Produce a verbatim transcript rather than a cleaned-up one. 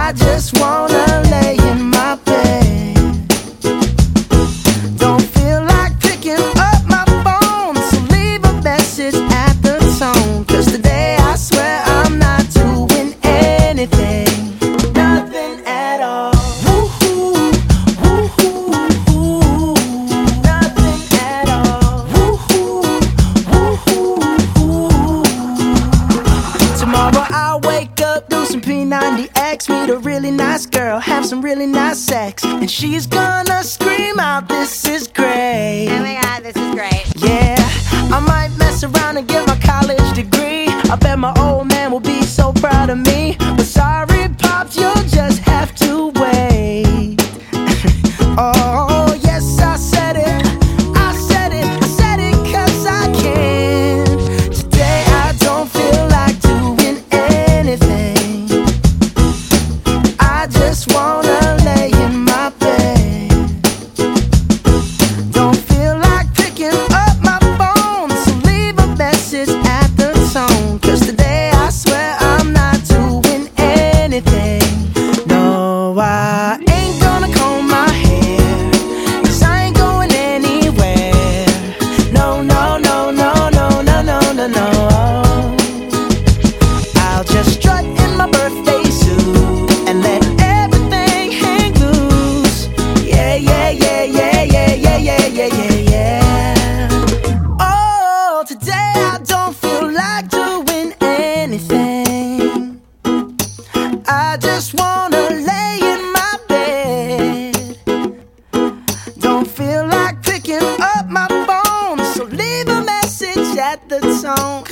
I just wanna lay in my bed. Don't feel like picking up my phone, so leave a message at the tone. Cause today I swear I'm not doing anything. Nothing at all. Woo-hoo, woo-hoo, woo-hoo. Nothing at all. Woo-hoo, woo-hoo, woo-hoo. Tomorrow I'll wake up, do some P ninety X, meet a really nice girl, have some really nice sex, and she's gonna scream out, "This is great." Oh my god, this is great. Yeah, I might mess around and get my college degree. I bet my old man will be so proud of me. But sorry, Pops, you'll just have to wait. Oh, yes, I said it. I said it. I said it 'cause I can. Today I don't feel like doing anything. I just wanna lay in my bed. Don't feel like picking up my phone, so leave a message at the tone. Cause today I swear I'm not doing anything. No, I ain't gonna comb my hair, 'cause I ain't going anywhere. No, no, no, no, no, no, no, no, no. I'll just strut in my birthday suit and let everything hang loose. Yeah, yeah, yeah, yeah, yeah, yeah, yeah, yeah, yeah, yeah. Oh, today I don't feel like doing anything. I just wanna lay in my bed. Don't feel like picking up my phone, so leave a message at the tone.